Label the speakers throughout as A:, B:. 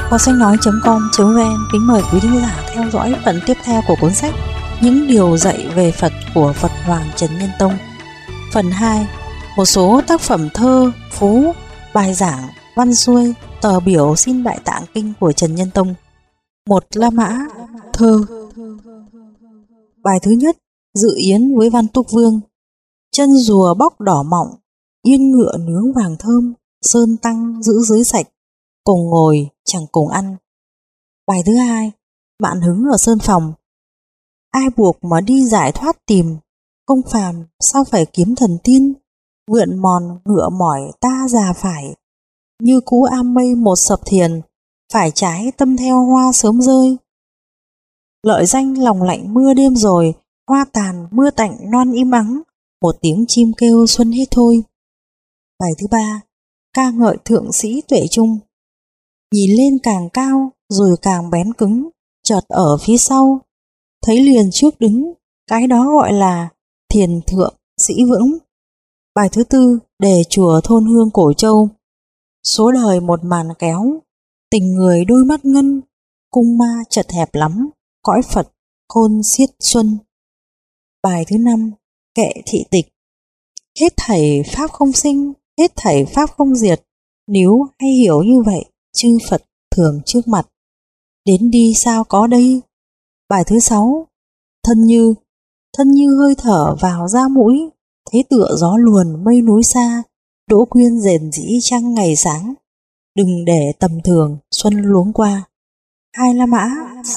A: Kho sách nói.com.vn kính mời quý thính giả theo dõi phần tiếp theo của cuốn sách Những điều dạy về Phật của Phật Hoàng Trần Nhân Tông. Phần 2. Một số tác phẩm thơ, phú, bài giảng, văn xuôi, tờ biểu xin Đại Tạng Kinh của Trần Nhân Tông. Một La Mã, thơ. Bài thứ nhất, dự yến với Văn Túc Vương. Chân rùa bóc đỏ mọng, yên ngựa nướng vàng thơm, sơn tăng giữ dưới sạch, cùng ngồi chẳng cùng ăn. Bài thứ hai, Mạn Hứng ở Sơn Phòng. Ai buộc mà đi giải thoát tìm, công phàm sao phải kiếm thần tiên, vượn mòn ngựa mỏi ta già phải, như cú am mây một sập thiền, phải trái tâm theo hoa sớm rơi. Lợi danh lòng lạnh mưa đêm rồi, hoa tàn mưa tạnh non im ắng, một tiếng chim kêu xuân hết thôi. Bài thứ ba, ca ngợi thượng sĩ Tuệ Trung. Nhìn lên càng cao rồi càng bén cứng, chợt ở phía sau thấy liền trước đứng, cái đó gọi là thiền thượng sĩ vững. Bài thứ tư, đề chùa thôn hương Cổ Châu. Số đời một màn kéo, tình người đôi mắt ngân, cung ma chật hẹp lắm, cõi Phật khôn xiết xuân. Bài thứ năm, kệ thị tịch. Hết thảy pháp không sinh, hết thảy pháp không diệt, nếu hay hiểu như vậy, chư Phật thường trước mặt, đến đi sao có đây. Bài thứ sáu, thân như hơi thở vào ra mũi, thế tựa gió luồn mây núi xa, Đỗ Quyên rền rĩ trăng ngày sáng, đừng để tầm thường xuân luống qua. Hai La Mã,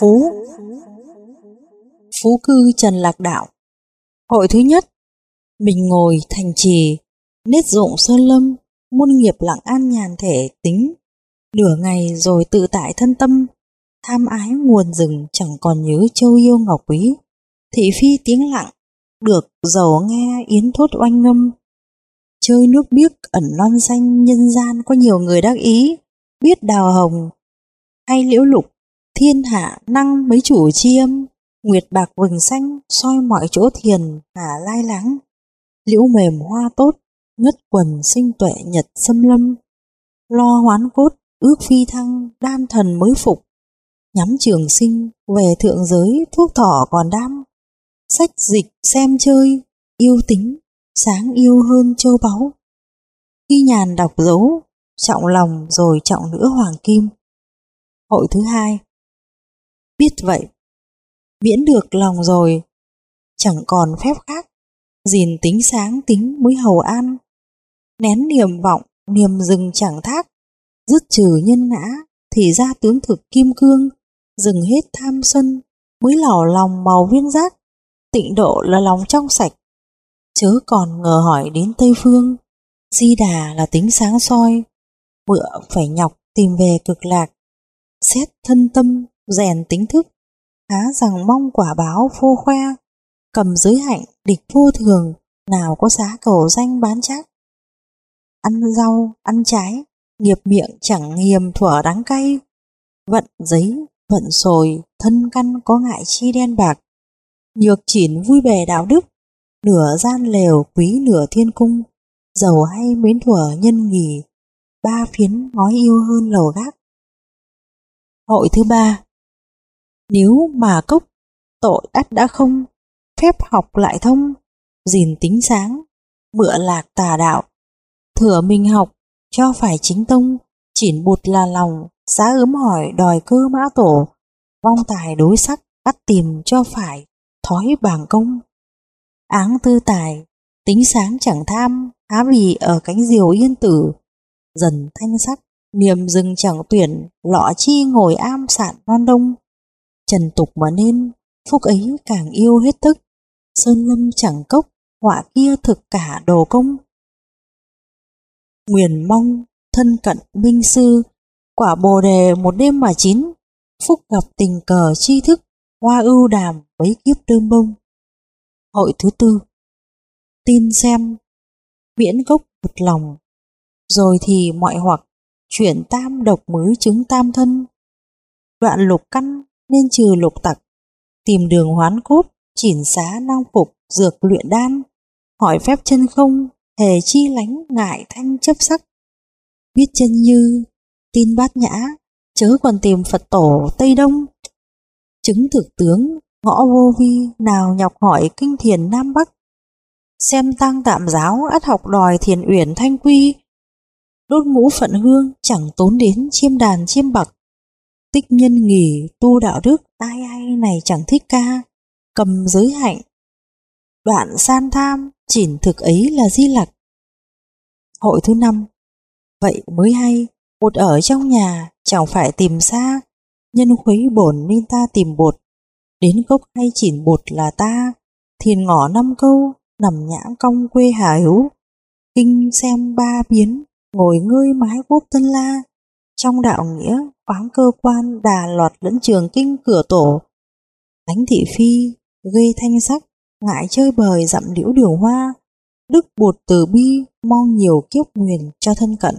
A: phú cư Trần Lạc Đạo. Hội thứ nhất, mình ngồi thành trì, nết dụng sơn lâm, muôn nghiệp lặng an nhàn thể tính, nửa ngày rồi tự tại thân tâm, tham ái nguồn rừng chẳng còn nhớ châu yêu ngọc quý, thị phi tiếng lặng, được giàu nghe yến thốt oanh ngâm. Chơi nước biếc ẩn non xanh nhân gian có nhiều người đắc ý, biết đào hồng hay liễu lục, thiên hạ năng mấy chủ chi âm, nguyệt bạc vừng xanh soi mọi chỗ thiền hà lai láng, liễu mềm hoa tốt, ngất quần sinh tuệ nhật xâm lâm, lo hoán cốt ước phi thăng đan thần mới phục, nhắm trường sinh về thượng giới thuốc thỏ còn đam, sách dịch xem chơi yêu tính sáng yêu hơn châu báu, khi nhàn đọc dấu trọng lòng rồi trọng nữa hoàng kim. Hội thứ hai, biết vậy miễn được lòng rồi, chẳng còn phép khác, gìn tính sáng tính mới hầu an, nén niềm vọng niềm rừng chẳng thác, dứt trừ nhân ngã thì ra tướng thực kim cương, dừng hết tham sân mới lỏ lòng màu viên giác, tịnh độ là lòng trong sạch, chớ còn ngờ hỏi đến Tây Phương, Di Đà là tính sáng soi, mựa phải nhọc tìm về cực lạc, xét thân tâm rèn tính thức, há rằng mong quả báo phô khoe, cầm giới hạnh địch vô thường, nào có giá cầu danh bán chắc. Ăn rau ăn trái, nghiệp miệng chẳng hiềm thuở đắng cay, vận giấy vận sồi, thân căn có ngại chi đen bạc, nhược chỉn vui bề đạo đức, nửa gian lều quý nửa thiên cung, giàu hay mến thuở nhân nghỉ, ba phiến ngói yêu hơn lầu gác. Hội thứ ba, nếu mà cốc tội ắt đã không, phép học lại thông, gìn tính sáng, mựa lạc tà đạo, thừa mình học cho phải chính tông, chỉn bụt là lòng, giá ướm hỏi đòi cơ mã tổ, vong tài đối sắc bắt tìm cho phải thói bảng công. Áng tư tài, tính sáng chẳng tham, há vì ở cánh diều yên tử, dần thanh sắc, niềm rừng chẳng tuyển, lọ chi ngồi am sạn non đông. Trần tục mà nên, phúc ấy càng yêu hết thức, sơn lâm chẳng cốc, họa kia thực cả đồ công. Nguyền mong, thân cận minh sư, quả bồ đề một đêm mà chín, phúc gặp tình cờ tri thức, hoa ưu đàm mấy kiếp đơm bông. Hội thứ tư, tin xem, miễn gốc một lòng, rồi thì mọi hoặc, chuyển tam độc mới chứng tam thân. Đoạn lục căn nên trừ lục tặc, tìm đường hoán cốt, chỉn xá năng phục, dược luyện đan, hỏi phép chân không, hề chi lánh ngại thanh chấp sắc. Biết chân như, tin bát nhã, chớ còn tìm Phật tổ Tây Đông. Chứng thực tướng ngõ vô vi, nào nhọc hỏi kinh thiền Nam Bắc. Xem tăng tạm giáo, ắt học đòi thiền uyển thanh quy. Đốt ngũ phận hương, chẳng tốn đến chiêm đàn chiêm bạc. Tích nhân nghỉ, tu đạo đức, ai ai này chẳng thích ca. Cầm giới hạnh, đoạn san tham, chỉn thực ấy là Di Lặc. Hội thứ 5. Vậy mới hay, bột ở trong nhà, chẳng phải tìm xa. Nhân khuấy bổn nên ta tìm bột. Đến gốc hay chỉn bột là ta. Thiền ngỏ 5 câu, nằm nhãng cong quê Hà Hữu. Kinh xem 3 biến, ngồi ngơi mái quốc Tân La. Trong đạo nghĩa, khoáng cơ quan đà lọt lẫn trường kinh cửa tổ. Thánh thị phi, gây thanh sắc, ngại chơi bời dặm liễu đường hoa. Đức bột từ bi, mong nhiều kiếp nguyền cho thân cận.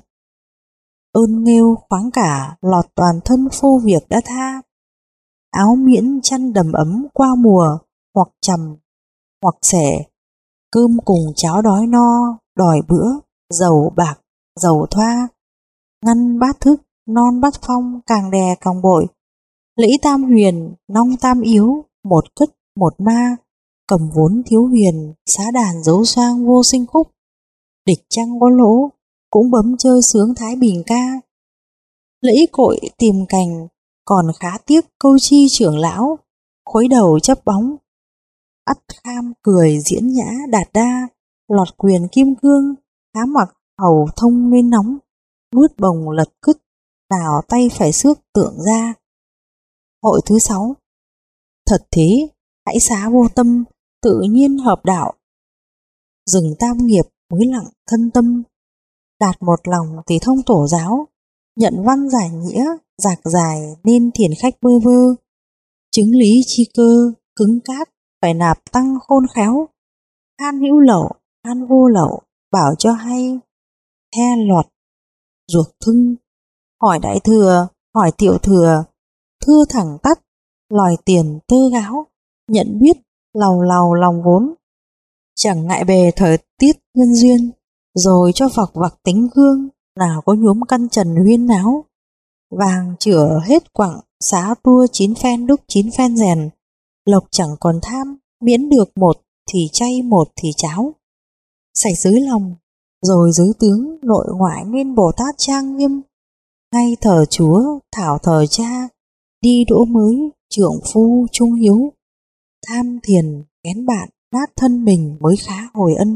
A: Ơn nghêu khoáng cả, lọt toàn thân phô việc đã tha. Áo miễn chăn đầm ấm qua mùa, hoặc trầm, hoặc xẻ. Cơm cùng cháo đói no, đòi bữa, dầu bạc, dầu thoa. Ngăn bát thức, non bát phong, càng đè càng bội. Lễ tam huyền, nong tam yếu, một cất, một ma. Cầm vốn thiếu huyền, xá đàn dấu sang vô sinh khúc. Địch trăng có lỗ, cũng bấm chơi sướng Thái Bình ca. Lễ cội tìm cành, còn khá tiếc câu chi trưởng lão. Khối đầu chấp bóng, ắt kham cười diễn nhã đạt đa. Lọt quyền kim cương, khá mặc hầu thông nên nóng. Nuốt bồng lật cứt, nào tay phải xước tượng ra. Hội thứ 6. Thật thế, hãy xá vô tâm, tự nhiên hợp đạo. Dừng tam nghiệp mới lặng thân tâm. Đạt một lòng thì thông tổ giáo. Nhận văn giải nghĩa, dạc dài nên thiền khách bơ vơ. Chứng lý chi cơ, cứng cáp, phải nạp tăng khôn khéo. Than hữu lậu, than vô lậu, bảo cho hay. The lọt, ruột thưng, hỏi đại thừa, hỏi tiểu thừa. Thưa thẳng tắt, lòi tiền tơ gáo. Nhận biết, lầu lầu lòng vốn. Chẳng ngại bề thời tiết nhân duyên. Rồi cho vọc vặc tính gương, nào có nhuốm căn trần huyên náo. Vàng chửa hết quặng, xá tua 9 phen đúc 9 phen rèn. Lộc chẳng còn tham, miễn được một thì chay một thì cháo. Sạch dưới lòng, rồi dưới tướng nội ngoại nên Bồ Tát trang nghiêm. Ngay thờ Chúa, thảo thờ cha, đi đỗ mới, trượng phu trung hiếu. Tham thiền, kén bạn, nát thân mình mới khá hồi ân.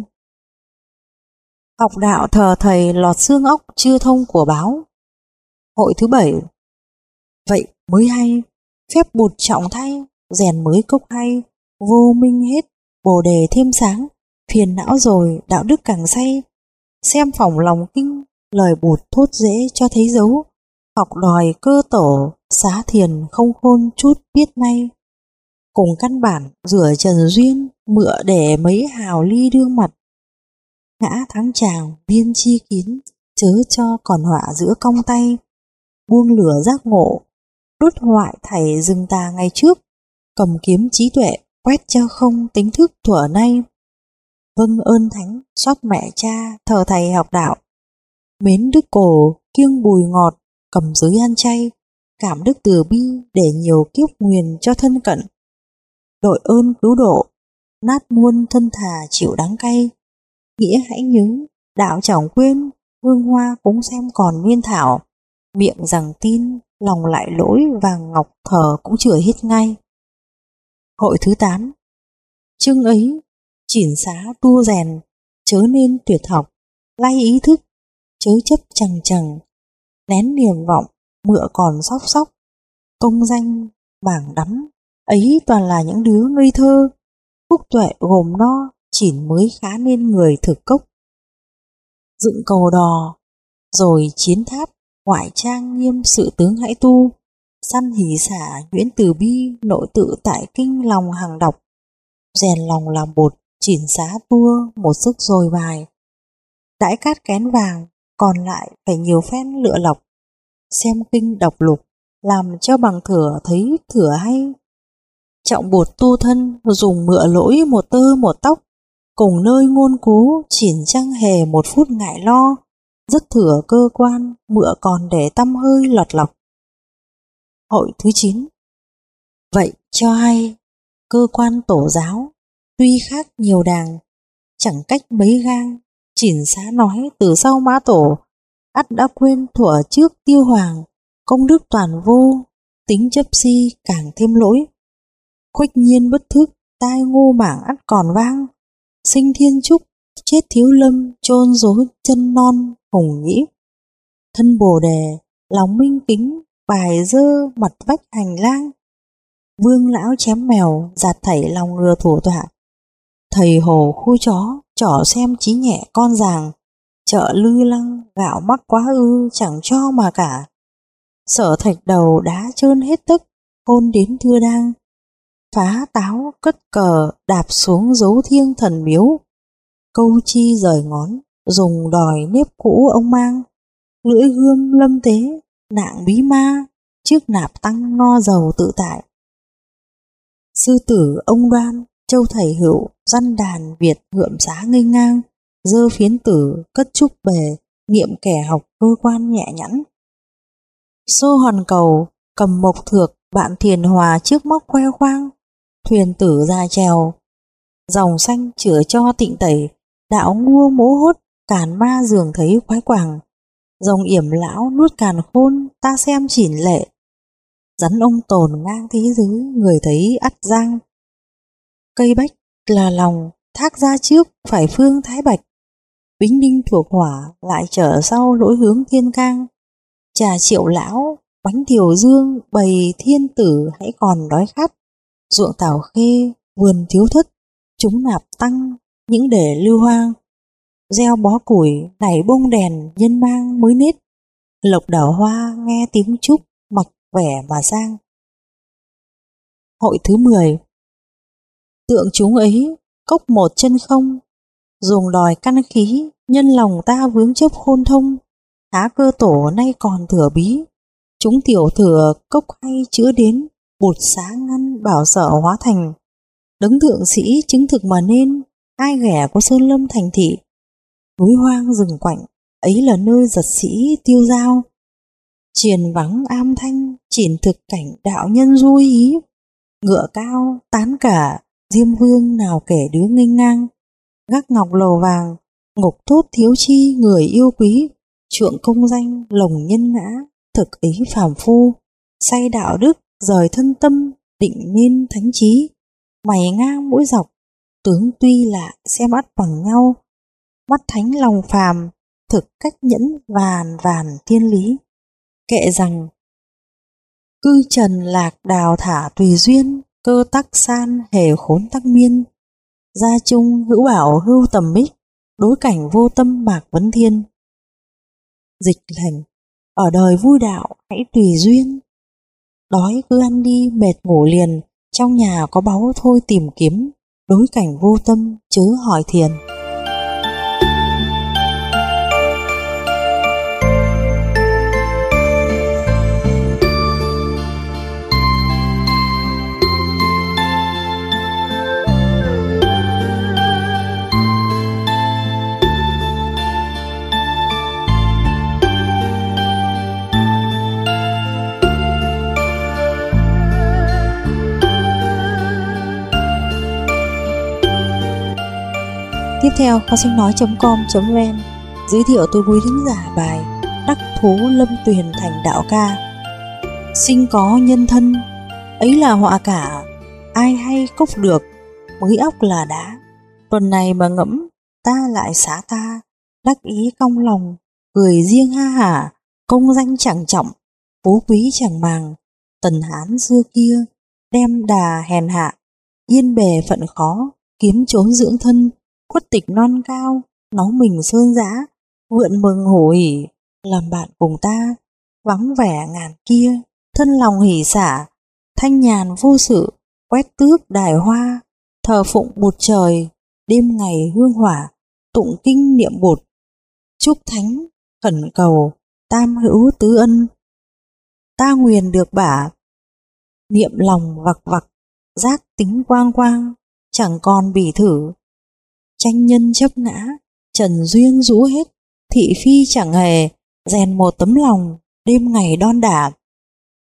A: Học đạo thờ thầy lọt xương ốc chưa thông của báo. Hội thứ 7. Vậy mới hay, phép bụt trọng thay, rèn mới cốc hay. Vô minh hết, bồ đề thêm sáng. Phiền não rồi, đạo đức càng say. Xem phỏng lòng kinh, lời bụt thốt dễ cho thấy dấu. Học đòi cơ tổ, xá thiền không khôn chút biết nay. Cùng căn bản rửa trần duyên, mựa để mấy hào ly đương mặt. Ngã thắng chàng biên chi kín, chớ cho còn họa giữa cong tay. Buông lửa giác ngộ, đốt hoại thảy rừng tà ngày trước. Cầm kiếm trí tuệ, quét cho không tính thức thuở nay. Vâng ơn thánh, xót mẹ cha, thờ thầy học đạo. Mến đức cổ, kiêng bùi ngọt, cầm giới ăn chay. Cảm đức từ bi để nhiều kiếp nguyền cho thân cận. Đội ơn cứu độ, nát muôn thân thà chịu đắng cay. Nghĩa hãy nhớ, đạo chẳng quên, hương hoa cúng xem còn nguyên thảo. Miệng rằng tin, lòng lại lỗi, vàng ngọc thờ cũng chửi hết ngay. Hội thứ 8. Chưng ấy, chỉn xá tu rèn, chớ nên tuyệt học, lay ý thức, chớ chấp chằng chằng, nén niềm vọng, mựa còn sóc sóc. Công danh, bảng đắm, ấy toàn là những đứa ngây thơ. Phúc tuệ gồm no, chỉn mới khá nên người thực cốc. Dựng cầu đò, rồi chiến tháp, ngoại trang nghiêm sự tướng hãy tu. Săn hỷ xả, nhuyễn từ bi, nội tự tại kinh lòng hàng đọc. Rèn lòng làm bột, chỉn xá tua, một sức rồi bài. Đãi cát kén vàng, còn lại phải nhiều phen lựa lọc. Xem kinh đọc lục, làm cho bằng thửa thấy thửa hay. Trọng bột tu thân, dùng mựa lỗi một tơ một tóc. Cùng nơi ngôn cú, chỉn chăng hề một phút ngại lo. Rất thửa cơ quan, mựa còn để tăm hơi lọt lọc. Hội thứ 9. Vậy cho hay, cơ quan tổ giáo tuy khác nhiều đàng, chẳng cách mấy gang, chỉn xá nói từ sau Mã Tổ, ắt đã quên thuở trước Tiêu Hoàng, công đức toàn vô, tính chấp si càng thêm lỗi. Khuếch nhiên bất thức, tai ngô mảng ắt còn vang, sinh thiên trúc, chết thiếu lâm, chôn rối chân non hùng nhĩ. Thân Bồ Đề, lòng minh kính, bài dơ mặt vách hành lang. Vương lão chém mèo, giạt thảy lòng ngừa thủ tọa. Thầy hồ khu chó, trỏ xem trí nhẹ con ràng. Chợ lư lăng, gạo mắc quá ư, chẳng cho mà cả. Sở thạch đầu đá trơn hết tức, hôn đến thưa đang. Phá táo, cất cờ, đạp xuống dấu thiêng thần miếu. Câu chi rời ngón, dùng đòi nếp cũ ông mang. Lưỡi gươm lâm tế, nạng bí ma, trước nạp tăng no dầu tự tại. Sư tử ông Đoan, châu thầy hữu, răn đàn Việt ngượm giá nghênh ngang, dơ phiến tử, cất trúc bề, nghiệm kẻ học cơ quan nhẹ nhẵn. Xô hòn cầu, cầm mộc thược, bạn thiền hòa trước móc khoe khoang, thuyền tử ra chèo. Dòng xanh chữa cho tịnh tẩy, đạo ngua mố hốt, càn ma dường thấy khoái quàng. Dòng yểm lão nuốt càn khôn, ta xem chỉn lệ. Rắn ông tồn ngang thế giới, người thấy ắt giang. Cây bách là lòng, thác ra trước phải phương thái bạch. Bính đinh thuộc hỏa, lại trở sau lỗi hướng thiên cang. Trà triệu lão, bánh thiều dương, bầy thiên tử hãy còn đói khát. Ruộng tảo khê, vườn thiếu thất, chúng nạp tăng, những để lưu hoang. Gieo bó củi, nảy bông đèn, nhân mang mới nết. Lộc đảo hoa, nghe tiếng trúc, mặc vẻ mà sang. Hội thứ 10. Tượng chúng ấy, cốc một chân không, dùng đòi căn khí, nhân lòng ta vướng chấp khôn thông. Há cơ tổ nay còn thừa bí, chúng tiểu thừa cốc hay chữa đến, bụt xá ngăn bảo sở hóa thành. Đấng thượng sĩ chứng thực mà nên, ai ghẻ có sơn lâm thành thị. Núi hoang rừng quạnh, ấy là nơi giật sĩ tiêu dao. Triền vắng am thanh, chỉn thực cảnh đạo nhân du ý. Ngựa cao, tán cả, diêm vương nào kể đứa nghênh ngang. Gác ngọc lầu vàng, ngục tốt thiếu chi người yêu quý. Chuộng công danh, lồng nhân ngã, thực ý phàm phu. Say đạo đức, rời thân tâm, định nên thánh trí. Mày ngang mũi dọc, tướng tuy lạ xem ắt bằng nhau. Mắt thánh lòng phàm, thực cách nhẫn vàn vàn thiên lý. Kệ rằng, cư trần lạc đào thả tùy duyên, cơ tắc san hề khốn tắc miên. Gia trung hữu bảo hưu tầm mích, đối cảnh vô tâm mạc vấn thiên. Dịch thành, ở đời vui đạo hãy tùy duyên. Đói cứ ăn đi, mệt ngủ liền, trong nhà có báu thôi tìm kiếm. Đối cảnh vô tâm chớ hỏi thiền. Tiếp theo, kho sách nói.com.vn giới thiệu tôi quý thính giả bài Đắc thú lâm tuyền thành đạo ca. Sinh có nhân thân, ấy là họa cả, ai hay cốc được, mới óc là đá. Tuần này mà ngẫm, ta lại xá ta, đắc ý cong lòng, cười riêng ha hả, công danh chẳng trọng, phú quý chẳng màng. Tần Hán xưa kia, đem đà hèn hạ, yên bề phận khó, kiếm trốn dưỡng thân. Khuất tịch non cao, nó mình sơn dã, vượn mừng hổ hỉ, làm bạn cùng ta, vắng vẻ ngàn kia, thân lòng hỉ xả, thanh nhàn vô sự, quét tước đài hoa, thờ phụng bụt trời, đêm ngày hương hỏa, tụng kinh niệm bụt, chúc thánh, khẩn cầu, tam hữu tứ ân. Ta nguyền được bả, niệm lòng vặc vặc, giác tính quang quang, chẳng còn bỉ thử. Tranh nhân chấp ngã, trần duyên rũ hết, thị phi chẳng hề, rèn một tấm lòng, đêm ngày đon đả.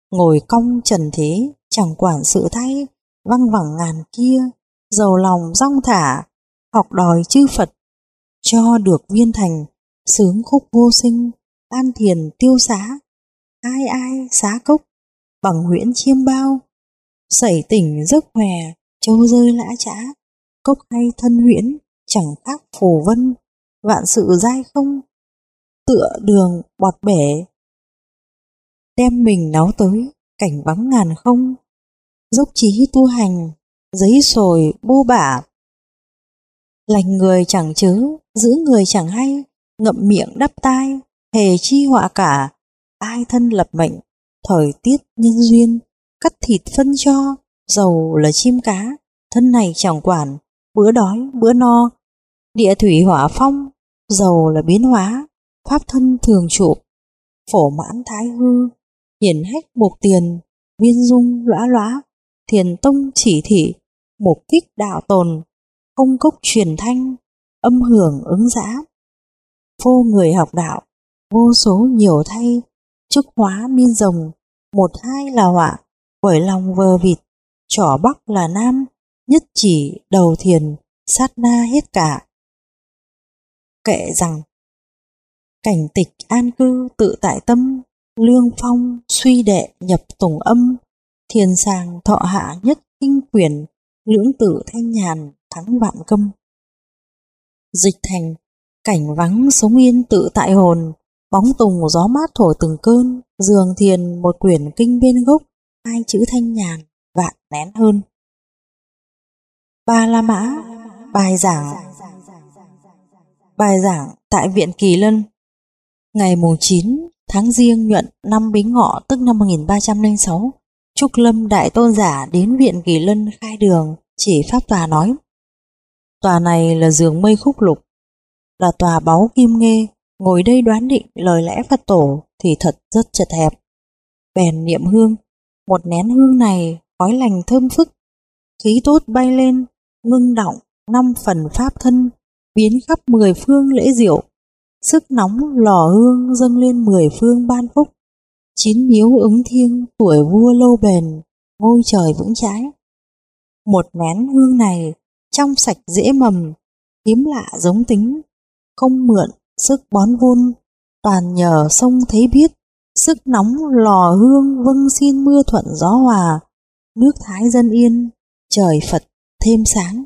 A: ngồi cong trần thế, chẳng quản sự thay, văng vẳng ngàn kia, giàu lòng dong thả, học đòi chư Phật, cho được viên thành, sướng khúc vô sinh, an thiền tiêu xá, ai ai xá cốc, bằng huyễn chiêm bao, sẩy tỉnh giấc hòe, châu rơi lã chã, cốc hay thân huyễn, chẳng khác phù vân, vạn sự dai không, tựa đường bọt bể, đem mình náo tới, cảnh vắng ngàn không, dốc trí tu hành, giấy sồi bô bả, lành người chẳng chớ, giữ người chẳng hay, ngậm miệng đắp tai, hề chi họa cả, ai thân lập mệnh, thời tiết nhân duyên, cắt thịt phân cho, dầu là chim cá, thân này chẳng quản, bữa đói bữa no, địa thủy hỏa phong, dầu là biến hóa, pháp thân thường trụ, phổ mãn thái hư, hiển hách buộc tiền, viên dung lõa lõa, thiền tông chỉ thị, mục kích đạo tồn, không cốc truyền thanh, âm hưởng ứng dã, phô người học đạo, vô số nhiều thay, trúc hóa miên rồng, một hai là họa, bởi lòng vờ vịt, trỏ bắc là nam, nhất chỉ đầu thiền, sát na hết cả. Kệ rằng, cảnh tịch an cư tự tại tâm, lương phong suy đệ nhập tùng âm, thiền sàng thọ hạ nhất kinh quyền, lưỡng tử thanh nhàn thắng vạn câm. Dịch thành, cảnh vắng sống yên tự tại hồn, bóng tùng gió mát thổi từng cơn, giường thiền một quyển kinh bên gốc, hai chữ thanh nhàn vạn nén hơn. Ba La Mã, bài giảng tại Viện Kỳ Lân, ngày 9 tháng Giêng Nhuận năm Bính Ngọ tức năm 1306, Trúc Lâm Đại Tôn giả đến Viện Kỳ Lân khai đường, chỉ pháp tòa nói: tòa này là giường mây khúc lục, là tòa báu kim nghê, ngồi đây đoán định lời lẽ Phật tổ thì thật rất chật hẹp. Bèn niệm hương, một nén hương này khói lành thơm phức, khí tốt bay lên, ngưng đọng 5 phần pháp thân, biến khắp 10 phương lễ diệu, sức nóng lò hương dâng lên 10 phương ban phúc, 9 miếu ứng thiêng, tuổi vua lâu bền, ngôi trời vững chãi. Một nén hương này trong sạch dễ mầm, hiếm lạ giống tính, không mượn sức bón vun, toàn nhờ sông thấy biết, sức nóng lò hương vâng xin mưa thuận gió hòa, nước Thái dân yên, trời Phật thêm sáng.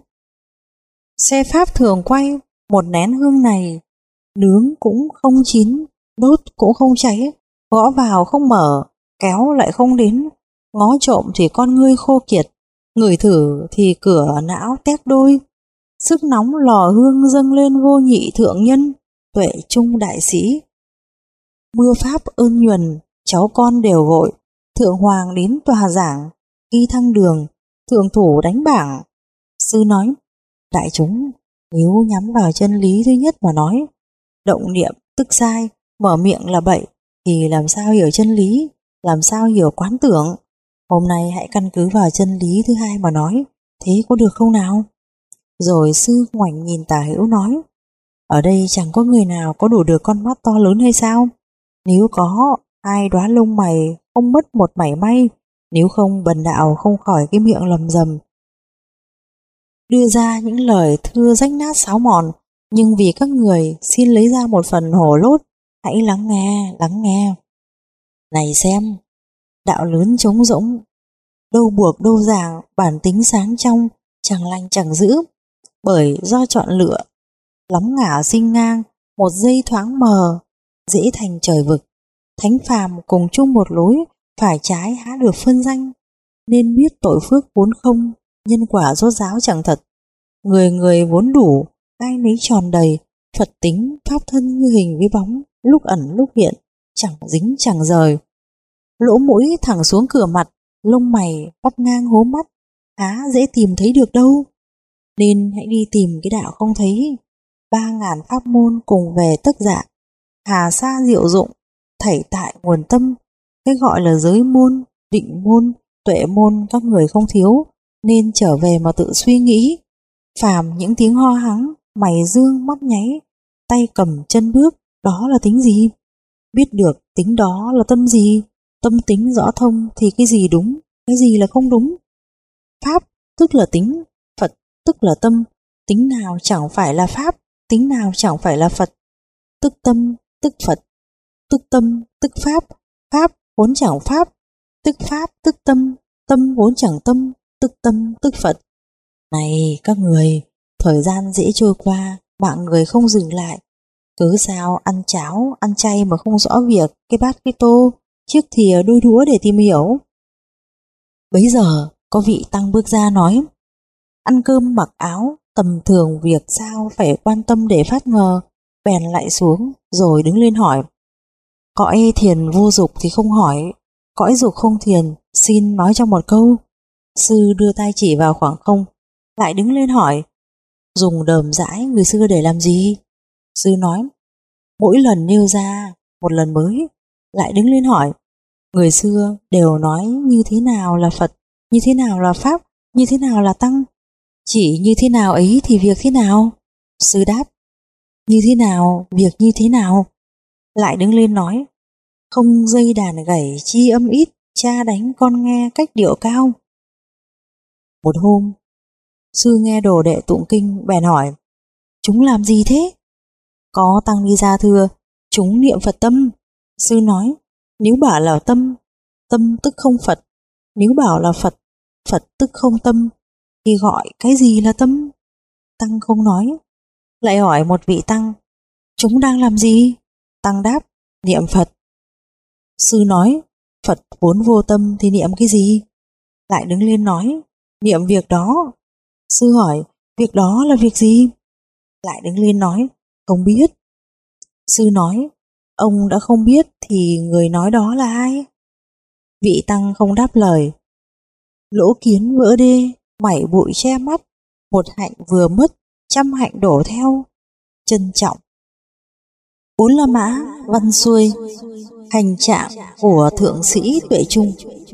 A: Xe pháp thường quay, một nén hương này, nướng cũng không chín, đốt cũng không cháy, gõ vào không mở, kéo lại không đến, ngó trộm thì con ngươi khô kiệt, ngửi thử thì cửa não tét đôi. Sức nóng lò hương dâng lên vô nhị thượng nhân, tuệ trung đại sĩ. Mưa pháp ơn nhuần, cháu con đều vội, thượng hoàng đến tòa giảng, khi thăng đường, thượng thủ đánh bảng. Sư nói, đại chúng nếu nhắm vào chân lý thứ nhất mà nói, động niệm tức sai, mở miệng là bậy, thì làm sao hiểu chân lý, làm sao hiểu quán tưởng. Hôm nay hãy căn cứ vào chân lý thứ hai mà nói, thế có được không nào? Rồi sư ngoảnh nhìn Tả Hữu nói, ở đây chẳng có người nào có đủ được con mắt to lớn hay sao? Nếu có, ai đoán lông mày không mất một mảy may, nếu không bần đạo không khỏi cái miệng lầm rầm đưa ra những lời thưa rách nát sáo mòn, nhưng vì các người xin lấy ra một phần hổ lốt, hãy lắng nghe. Này xem, đạo lớn trống rỗng, đâu buộc đâu ràng, bản tính sáng trong, chẳng lành chẳng dữ, bởi do chọn lựa, lóng ngả sinh ngang, một giây thoáng mờ, dễ thành trời vực. Thánh phàm cùng chung một lối, phải trái há được phân danh, nên biết tội phước vốn không, nhân quả rốt ráo chẳng thật. Người người vốn đủ, ai nấy tròn đầy, Phật tính pháp thân như hình với bóng, lúc ẩn lúc hiện, chẳng dính chẳng rời. Lỗ mũi thẳng xuống cửa mặt, lông mày vắt ngang hố mắt, há dễ tìm thấy được đâu. Nên hãy đi tìm cái đạo không thấy. 3.000 pháp môn cùng về tất dạ, hà sa diệu dụng, thảy tại nguồn tâm. Cái gọi là giới môn, định môn, tuệ môn các người không thiếu, nên trở về mà tự suy nghĩ. Phàm những tiếng ho hắng, mày dương mắt nháy, tay cầm chân bước, đó là tính gì? Biết được tính đó là tâm gì, Tâm tính rõ thông thì cái gì đúng, cái gì là không đúng. Pháp tức là tính, Phật tức là tâm. Tính nào chẳng phải là Pháp, tính nào chẳng phải là Phật. Tức tâm, tức Phật, tức tâm, tức Pháp. Pháp vốn chẳng Pháp, tức Pháp, tức tâm. Tâm vốn chẳng tâm, tức tâm, tức Phật. Này các người, thời gian dễ trôi qua, mạng người không dừng lại. Cớ sao ăn cháo, ăn chay mà không rõ việc cái bát cái tô, chiếc thìa đôi đũa để tìm hiểu. Bấy giờ có vị tăng bước ra nói: ăn cơm mặc áo tầm thường, việc sao phải quan tâm để phát ngờ. Bèn lại xuống rồi đứng lên hỏi: cõi thiền vô dục thì không hỏi, cõi dục không thiền, xin nói trong một câu. Sư đưa tay chỉ vào khoảng không, lại đứng lên hỏi: dùng đờm dãi người xưa để làm gì? Sư nói: mỗi lần nêu ra một lần mới. Lại đứng lên hỏi: người xưa đều nói như thế nào là Phật, như thế nào là Pháp, như thế nào là Tăng? Chỉ như thế nào ấy thì việc thế nào? Sư đáp: như thế nào, việc như thế nào? Lại đứng lên nói: không dây đàn gảy chi âm ít, cha đánh con nghe cách điệu cao. Một hôm, sư nghe đồ đệ tụng kinh, bèn hỏi: chúng làm gì thế? Có tăng đi ra thưa: chúng niệm Phật tâm. Sư nói: nếu bảo là tâm, tâm tức không Phật; nếu bảo là Phật, Phật tức không tâm, thì gọi cái gì là tâm? Tăng không nói. Lại hỏi một vị tăng: chúng đang làm gì? Tăng đáp: niệm Phật. Sư nói: Phật vốn vô tâm thì niệm cái gì? Lại đứng lên nói: niệm việc đó. Sư hỏi: việc đó là việc gì? Lại đứng lên nói: không biết. Sư nói: ông đã không biết thì người nói đó là ai? Vị tăng không đáp lời. Lỗ kiến vỡ đê, mảy bụi che mắt, một hạnh vừa mất, trăm hạnh đổ theo. Trân trọng. Bốn La Mã văn xuôi. Hành trạng của thượng sĩ Tuệ Trung.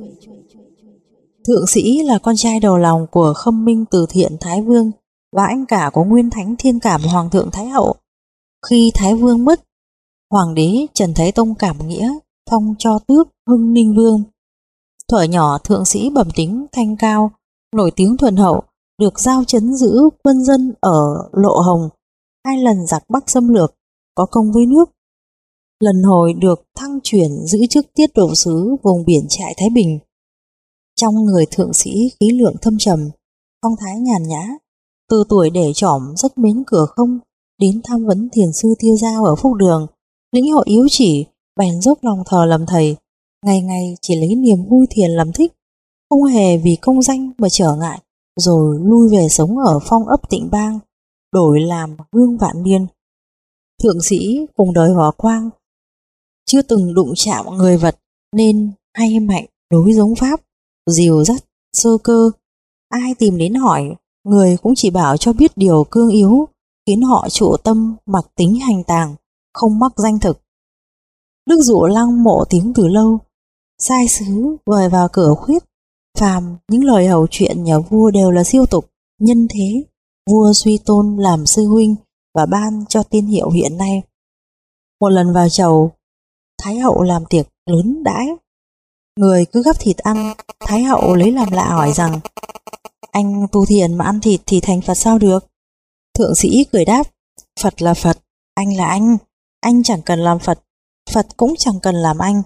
A: Thượng sĩ là con trai đầu lòng của Khâm Minh Từ Thiện Thái Vương và anh cả của Nguyên Thánh Thiên Cảm Hoàng thượng Thái Hậu. Khi Thái Vương mất, Hoàng đế Trần Thái Tông cảm nghĩa, phong cho tước Hưng Ninh Vương. Thuở nhỏ thượng sĩ bẩm tính thanh cao, nổi tiếng thuần hậu, được giao trấn giữ quân dân ở Lộ Hồng, 2 lần giặc Bắc xâm lược, có công với nước. Lần hồi được thăng chuyển giữ chức tiết độ sứ vùng biển Trại Thái Bình. Trong người thượng sĩ khí lượng thâm trầm, phong thái nhàn nhã, từ tuổi để trỏm rất mến Cửa Không, đến tham vấn thiền sư Tiêu Dao ở Phúc Đường, lĩnh hội yếu chỉ, bèn dốc lòng thờ làm thầy, ngày ngày chỉ lấy niềm vui thiền làm thích, không hề vì công danh mà trở ngại, rồi lui về sống ở phong ấp Tịnh Bang, đổi làm Hương Vạn Niên. Thượng sĩ cùng đời hỏa quang, chưa từng đụng chạm người vật, nên hay mạnh đối giống Pháp, dìu dắt sơ cơ. Ai tìm đến hỏi, người cũng chỉ bảo cho biết điều cương yếu, khiến họ trụ tâm mặc tính hành tàng, không mắc danh thực. Đức Dụ Lăng mộ tiếng từ lâu, sai sứ vời vào cửa khuyết, phàm những lời hầu chuyện nhà vua đều là siêu tục. Nhân thế, vua suy tôn làm sư huynh và ban cho tên hiệu hiện nay. Một lần vào chầu, Thái hậu làm tiệc lớn đãi, người cứ gắp thịt ăn. Thái hậu lấy làm lạ hỏi rằng: anh tu thiền mà ăn thịt thì thành Phật sao được? Thượng sĩ cười đáp: Phật là Phật, anh là anh chẳng cần làm Phật, Phật cũng chẳng cần làm anh.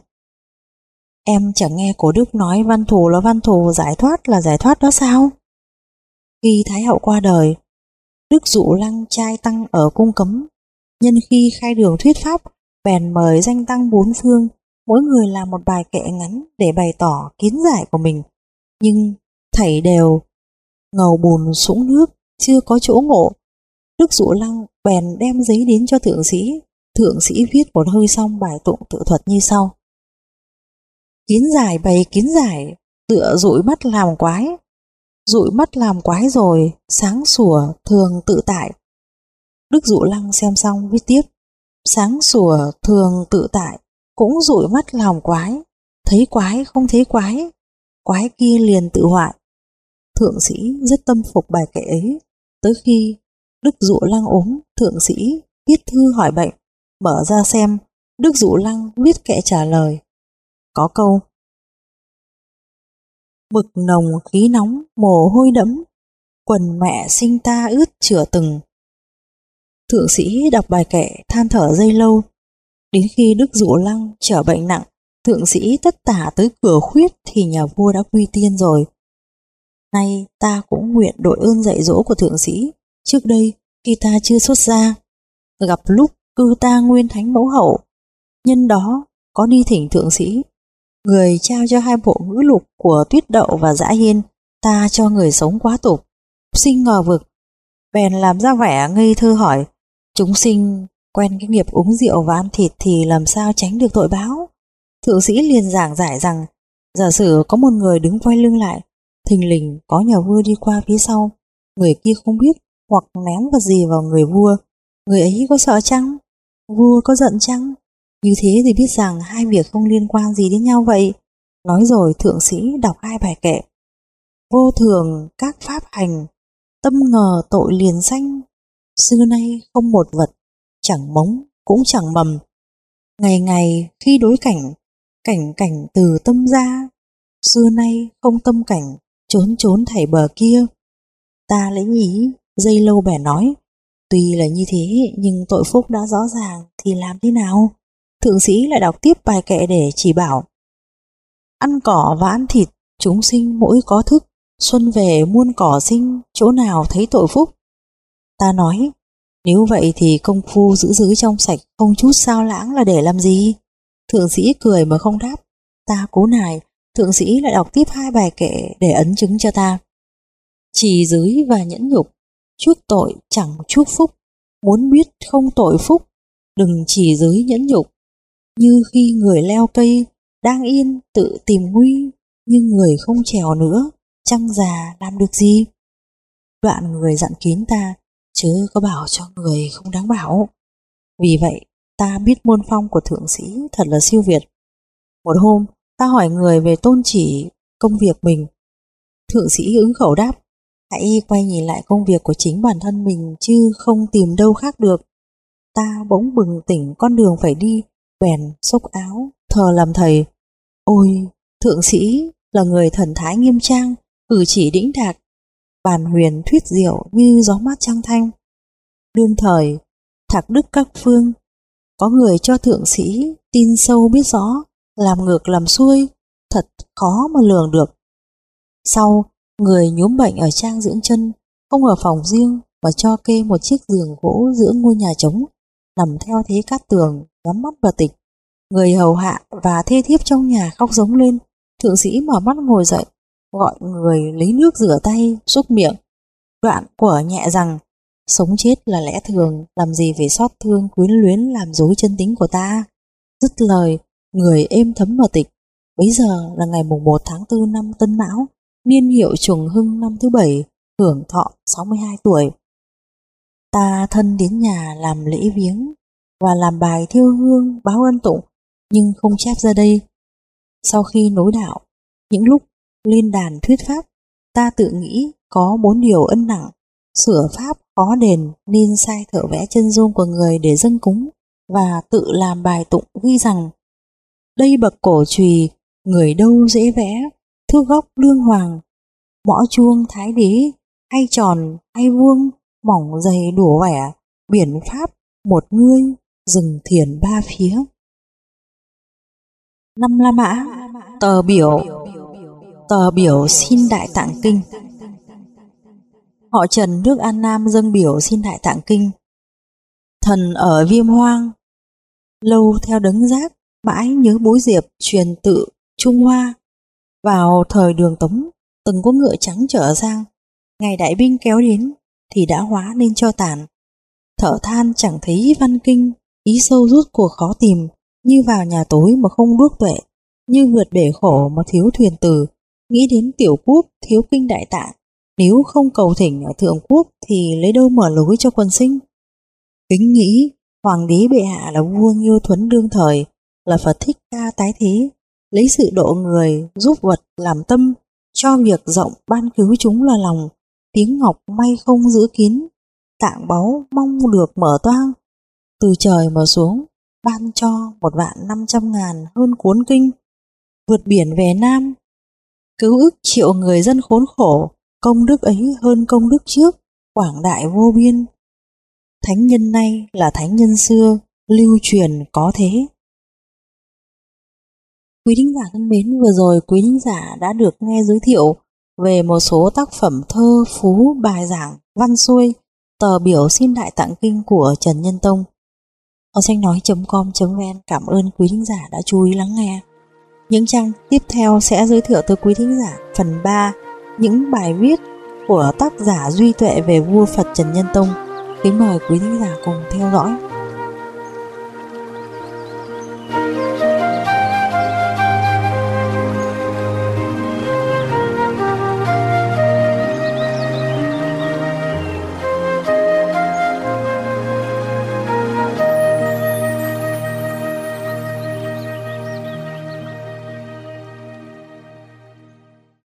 A: Em chẳng nghe cổ đức nói văn thù là văn thù, giải thoát là giải thoát đó sao? Khi Thái hậu qua đời, Đức Dụ Lăng trai tăng ở cung cấm, nhân khi khai đường thuyết pháp, bèn mời danh tăng 4 phương, mỗi người làm một bài kệ ngắn để bày tỏ kiến giải của mình, nhưng thảy đều ngầu bùn sũng nước, chưa có chỗ ngộ. Đức Dụ Lăng bèn đem giấy đến cho thượng sĩ viết một hơi xong bài tụng tự thuật như sau: kiến giải bày kiến giải, tựa dụi mắt làm quái, dụi mắt làm quái rồi, sáng sủa thường tự tại. Đức Dụ Lăng xem xong viết tiếp: sáng sủa thường tự tại, cũng dụi mắt làm quái, thấy quái không thấy quái, quái kia liền tự hoại. Thượng sĩ rất tâm phục bài kệ ấy. Tới khi Đức Dụ Lăng ốm, thượng sĩ viết thư hỏi bệnh, mở ra xem, Đức Dụ Lăng viết kệ trả lời. Có câu: Mực nồng khí nóng, mồ hôi đẫm, quần mẹ sinh ta ướt chửa từng. Thượng sĩ đọc bài kệ than thở giây lâu. Đến khi Đức Dụ Lăng trở bệnh nặng, thượng sĩ tất tả tới cửa khuyết thì nhà vua đã quy tiên rồi. Nay ta cũng nguyện đội ơn dạy dỗ của thượng sĩ. Trước đây khi ta chưa xuất gia, gặp lúc cư ta nguyên thánh mẫu hậu, nhân đó có đi thỉnh thượng sĩ. Người trao cho 2 bộ ngữ lục của Tuyết Đậu và Dã Hiên, ta cho người sống quá tục. Sinh ngờ vực, bèn làm ra vẻ ngây thơ hỏi, chúng sinh quen cái nghiệp uống rượu và ăn thịt thì làm sao tránh được tội báo. Thượng sĩ liền giảng giải rằng, giả sử có một người đứng quay lưng lại, thình lình có nhà vua đi qua phía sau, người kia không biết hoặc ném vật gì vào người vua, người ấy có sợ chăng? Vua có giận chăng? Như thế thì biết rằng hai việc không liên quan gì đến nhau vậy. Nói rồi thượng sĩ đọc 2 bài kệ. Vô thường các pháp hành, tâm ngờ tội liền sanh. Xưa nay không một vật, chẳng mống cũng chẳng mầm. Ngày ngày khi đối cảnh, cảnh cảnh từ tâm ra. Xưa nay không tâm cảnh, trốn trốn thảy bờ kia. Ta lấy ý, giây lâu bèn nói, tuy là như thế nhưng tội phúc đã rõ ràng thì làm thế nào? Thượng sĩ lại đọc tiếp bài kệ để chỉ bảo. Ăn cỏ và ăn thịt, chúng sinh mỗi có thức, xuân về muôn cỏ sinh, chỗ nào thấy tội phúc. Ta nói, nếu vậy thì công phu giữ giới trong sạch không chút sao lãng là để làm gì? Thượng sĩ cười mà không đáp. Ta cố nài, thượng sĩ lại đọc tiếp 2 bài kệ để ấn chứng cho ta. Trì giới và nhẫn nhục, chuốc tội chẳng chuốc phúc, muốn biết không tội phúc, đừng trì giới nhẫn nhục. Như khi người leo cây, đang yên tự tìm nguy, nhưng người không trèo nữa, chăng già làm được gì? Đoạn người dặn kín ta, chớ có bảo cho người không đáng bảo. Vì vậy, ta biết môn phong của thượng sĩ thật là siêu việt. Một hôm, ta hỏi người về tôn chỉ công việc mình. Thượng sĩ ứng khẩu đáp, hãy quay nhìn lại công việc của chính bản thân mình chứ không tìm đâu khác được. Ta bỗng bừng tỉnh con đường phải đi, bèn xốc áo, thờ làm thầy. Ôi, thượng sĩ là người thần thái nghiêm trang, cử chỉ đĩnh đạc, bàn huyền thuyết diệu như gió mát trăng thanh. Đương thời, thạc đức các phương, có người cho thượng sĩ tin sâu biết rõ, làm ngược làm xuôi, thật khó mà lường được. Sau, người nhuốm bệnh ở trang dưỡng chân, không ở phòng riêng mà cho kê một chiếc giường gỗ giữa ngôi nhà trống, nằm theo thế cát tường, nhắm mắt vào tịch. Người hầu hạ và thê thiếp trong nhà khóc giống lên. Thượng sĩ mở mắt ngồi dậy, gọi người lấy nước rửa tay, súc miệng. Đoạn của nhẹ rằng, sống chết là lẽ thường, làm gì phải xót thương quyến luyến làm dối chân tính của ta. Dứt lời, người êm thấm vào tịch. Bấy giờ là ngày mùng 1 tháng 4 năm Tân Mão, niên hiệu Trùng Hưng năm thứ 7, hưởng thọ 62 tuổi. Ta thân đến nhà làm lễ viếng và làm bài thiêu hương báo ân tụng, nhưng không chép ra đây. Sau khi nối đạo, những lúc lên đàn thuyết pháp, ta tự nghĩ có 4 điều ân nặng, sửa pháp khó đền nên sai thợ vẽ chân dung của người để dâng cúng và tự làm bài tụng ghi rằng: đây bậc cổ trùy, người đâu dễ vẽ, thước góc đương hoàng, mõ chuông thái đế, hay tròn hay vuông, mỏng dày đủa vẻ, biển pháp một ngươi, rừng thiền 3 phía. Năm La Mã, tờ biểu xin Đại Tạng Kinh. Họ Trần nước An Nam dâng biểu xin Đại Tạng Kinh. Thần ở Viêm Hoang, lâu theo đấng giác, mãi nhớ bối diệp truyền tự Trung Hoa. Vào thời Đường Tống, từng có ngựa trắng chở sang, ngày đại binh kéo đến thì đã hóa nên cho tàn. Thở than chẳng thấy văn kinh, ý sâu rút cuộc khó tìm, như vào nhà tối mà không đuốc tuệ, như vượt bể khổ mà thiếu thuyền từ, nghĩ đến tiểu quốc thiếu kinh Đại Tạng, nếu không cầu thỉnh ở thượng quốc thì lấy đâu mở lối cho quần sinh. Kính nghĩ hoàng đế bệ hạ là vua Nghiêu Thuấn đương thời, là Phật Thích Ca tái thế, lấy sự độ người giúp vật làm tâm, cho việc rộng ban cứu chúng là lòng, tiếng ngọc may không giữ kín, tạng báu mong được mở toang, từ trời mà xuống ban cho 1.500.000 hơn cuốn kinh, vượt biển về Nam, cứu ức triệu người dân khốn khổ, công đức ấy hơn công đức trước, quảng đại vô biên. Thánh nhân nay là thánh nhân xưa, lưu truyền có thế. Quý thính giả thân mến, vừa rồi quý thính giả đã được nghe giới thiệu về một số tác phẩm thơ, phú, bài giảng, văn xuôi, tờ biểu xin đại tạng kinh của Trần Nhân Tông. Hòxanhnói.com.vn cảm ơn quý thính giả đã chú ý lắng nghe. Những trang tiếp theo sẽ giới thiệu tới quý thính giả phần 3, những bài viết của tác giả Duy Tuệ về vua Phật Trần Nhân Tông. Kính mời quý thính giả cùng theo dõi.